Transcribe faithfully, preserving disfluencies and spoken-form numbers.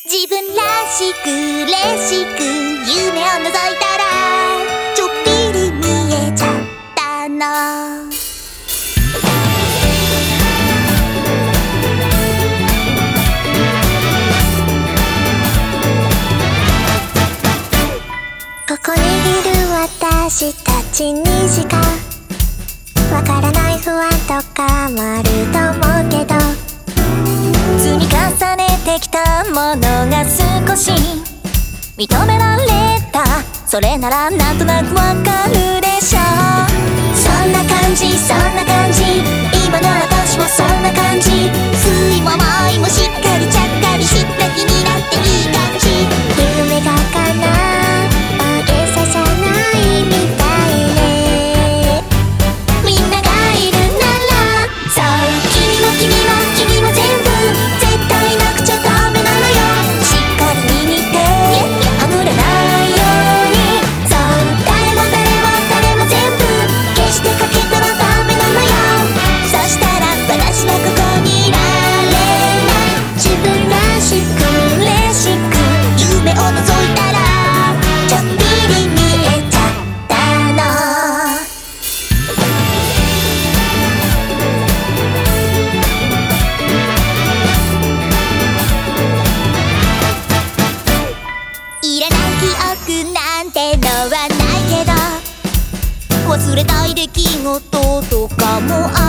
自分らしく嬉しく夢を覗いたらちょっぴり見えちゃったの。ここにいる私たちにしかわからない不安とかもあると思うけど、積み重ねてきたものが少し認められた、それならなんとなくわかるでしょ。そんな感じそんな感じ、今の私もそんな感じ。酸いも甘いもしっかりちゃっかりした気になっていい感じ。夢が叶う大げさじゃないみたいね。みんながいるならそう君も君も君も全部絶対なくちゃダメなのよ。しっかり握ってはぐれないように。そう誰も誰も誰も全部決してかけたらダメなのよ。そしたら私はここにいられない。自分らしく嬉しく夢を覗いたらちょっぴり見えちゃったの。いらない記憶なんてのはないけど、忘れたい出来事とかもあ